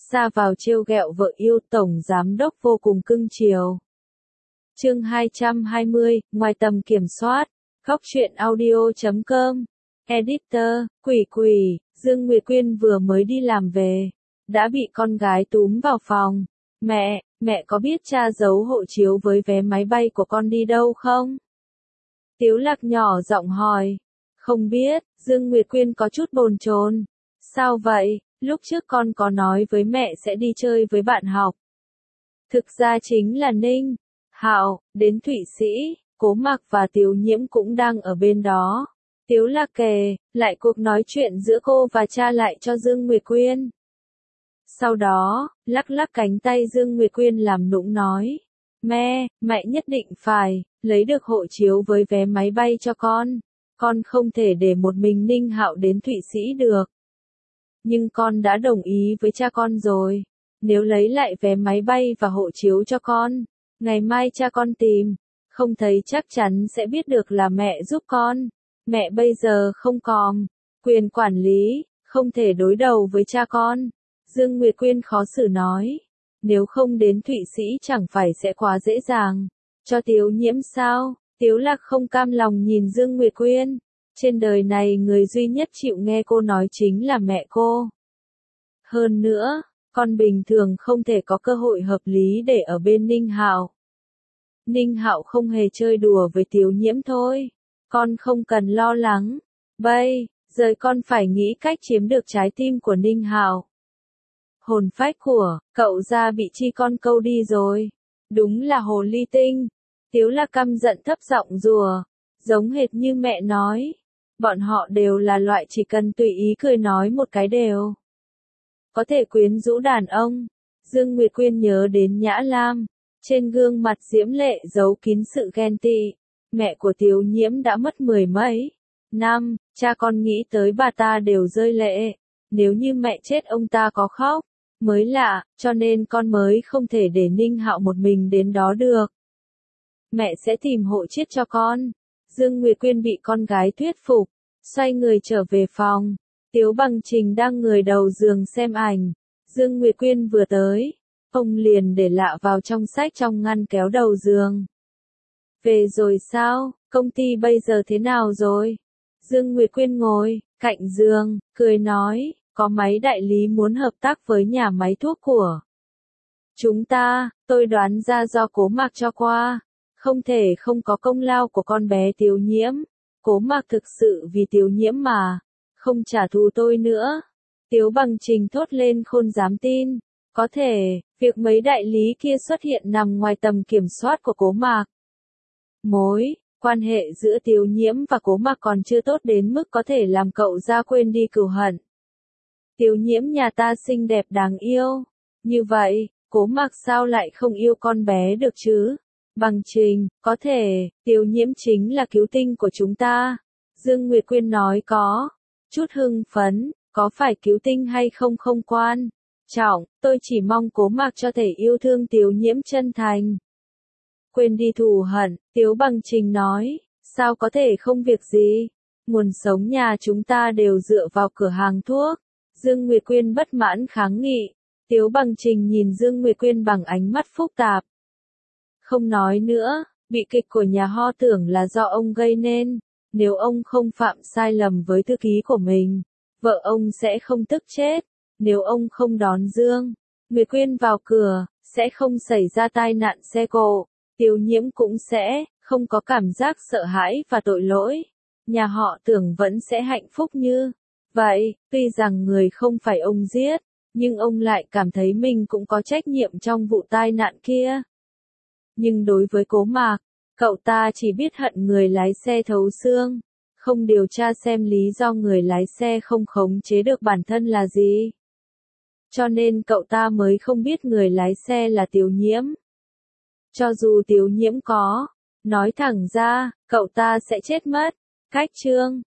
ra vào trêu ghẹo vợ yêu, tổng giám đốc vô cùng cưng chiều. Chương 220, ngoài tầm kiểm soát. Góc truyện audio.com. Editor, Quỷ, Dương Nguyệt Quyên vừa mới đi làm về, đã bị con gái túm vào phòng. Mẹ có biết cha giấu hộ chiếu với vé máy bay của con đi đâu không? Tiếu Lạc nhỏ giọng hỏi. Không biết, Dương Nguyệt Quyên có chút bồn chồn. Sao vậy, lúc trước con có nói với mẹ sẽ đi chơi với bạn học. Thực ra chính là Ninh Hạo, đến Thụy Sĩ, Cố Mặc và Tiếu Nhiễm cũng đang ở bên đó. Tiếu Lạc kể lại cuộc nói chuyện giữa cô và cha lại cho Dương Nguyệt Quyên. Sau đó, lắc lắc cánh tay Dương Nguyệt Quyên làm nũng nói. Mẹ nhất định phải lấy được hộ chiếu với vé máy bay cho con. Con không thể để một mình Ninh Hạo đến Thụy Sĩ được. Nhưng con đã đồng ý với cha con rồi. Nếu lấy lại vé máy bay và hộ chiếu cho con, ngày mai cha con tìm, không thấy chắc chắn sẽ biết được là mẹ giúp con. Mẹ bây giờ không còn quyền quản lý, không thể đối đầu với cha con. Dương Nguyệt Quyên khó xử nói. Nếu không đến Thụy Sĩ chẳng phải sẽ quá dễ dàng cho Tiếu Nhiễm sao? Tiếu Lạc không cam lòng nhìn Dương Nguyệt Quyên. Trên đời này người duy nhất chịu nghe cô nói chính là mẹ cô. Hơn nữa, con bình thường không thể có cơ hội hợp lý để ở bên Ninh Hạo. Ninh Hạo không hề chơi đùa với Tiếu Nhiễm thôi. Con không cần lo lắng. Bây giờ con phải nghĩ cách chiếm được trái tim của Ninh Hạo. Hồn phách của cậu ra bị chi con câu đi rồi. Đúng là hồ ly tinh. Tiếu Lạc căm giận thấp giọng rùa. Giống hệt như mẹ nói. Bọn họ đều là loại chỉ cần tùy ý cười nói một cái đều có thể quyến rũ đàn ông. Dương Nguyệt Quyên nhớ đến Nhã Lam. Trên gương mặt diễm lệ giấu kín sự ghen tị. Mẹ của Tiếu Nhiễm đã mất 10 mấy năm, cha con nghĩ tới bà ta đều rơi lệ. Nếu như mẹ chết ông ta có khóc mới lạ, cho nên con mới không thể để Ninh Hạo một mình đến đó được. Mẹ sẽ tìm hộ chiết cho con. Dương Nguyệt Quyên bị con gái thuyết phục, xoay người trở về phòng. Tiếu Bằng Trình đang ngồi đầu giường xem ảnh. Dương Nguyệt Quyên vừa tới, ông liền để lạ vào trong sách trong ngăn kéo đầu giường. Về rồi sao, công ty bây giờ thế nào rồi? Dương Nguyệt Quyên ngồi cạnh giường, cười nói, có máy đại lý muốn hợp tác với nhà máy thuốc của chúng ta, tôi đoán ra do Cố Mặc cho qua. Không thể không có công lao của con bé Tiếu Nhiễm. Cố Mặc thực sự vì Tiếu Nhiễm mà không trả thù tôi nữa. Tiếu Bằng Trình thốt lên không dám tin. Có thể, việc mấy đại lý kia xuất hiện nằm ngoài tầm kiểm soát của Cố Mặc. Mối quan hệ giữa Tiếu Nhiễm và Cố Mặc còn chưa tốt đến mức có thể làm cậu ra quên đi cừu hận. Tiếu Nhiễm nhà ta xinh đẹp đáng yêu. Như vậy, Cố Mặc sao lại không yêu con bé được chứ? Bằng Trình, có thể, Tiếu Nhiễm chính là cứu tinh của chúng ta. Dương Nguyệt Quyên nói có chút hưng phấn, có phải cứu tinh hay không không quan trọng, tôi chỉ mong Cố Mặc cho thể yêu thương Tiếu Nhiễm chân thành. Quên đi thù hận, Tiếu Bằng Trình nói, sao có thể không việc gì? Nguồn sống nhà chúng ta đều dựa vào cửa hàng thuốc. Dương Nguyệt Quyên bất mãn kháng nghị. Tiếu Bằng Trình nhìn Dương Nguyệt Quyên bằng ánh mắt phức tạp. Không nói nữa, bị kịch của nhà ho tưởng là do ông gây nên. Nếu ông không phạm sai lầm với thư ký của mình, vợ ông sẽ không tức chết. Nếu ông không đón Dương Nguyệt Quyên vào cửa, sẽ không xảy ra tai nạn xe cộ. Tiếu Nhiễm cũng sẽ không có cảm giác sợ hãi và tội lỗi. Nhà họ Tưởng vẫn sẽ hạnh phúc như vậy. Tuy rằng người không phải ông giết, nhưng ông lại cảm thấy mình cũng có trách nhiệm trong vụ tai nạn kia. Nhưng đối với Cố Mặc, cậu ta chỉ biết hận người lái xe thấu xương, không điều tra xem lý do người lái xe không khống chế được bản thân là gì. Cho nên cậu ta mới không biết người lái xe là Tiếu Nhiễm. Cho dù Tiếu Nhiễm có nói thẳng ra, cậu ta sẽ chết mất. Cách chương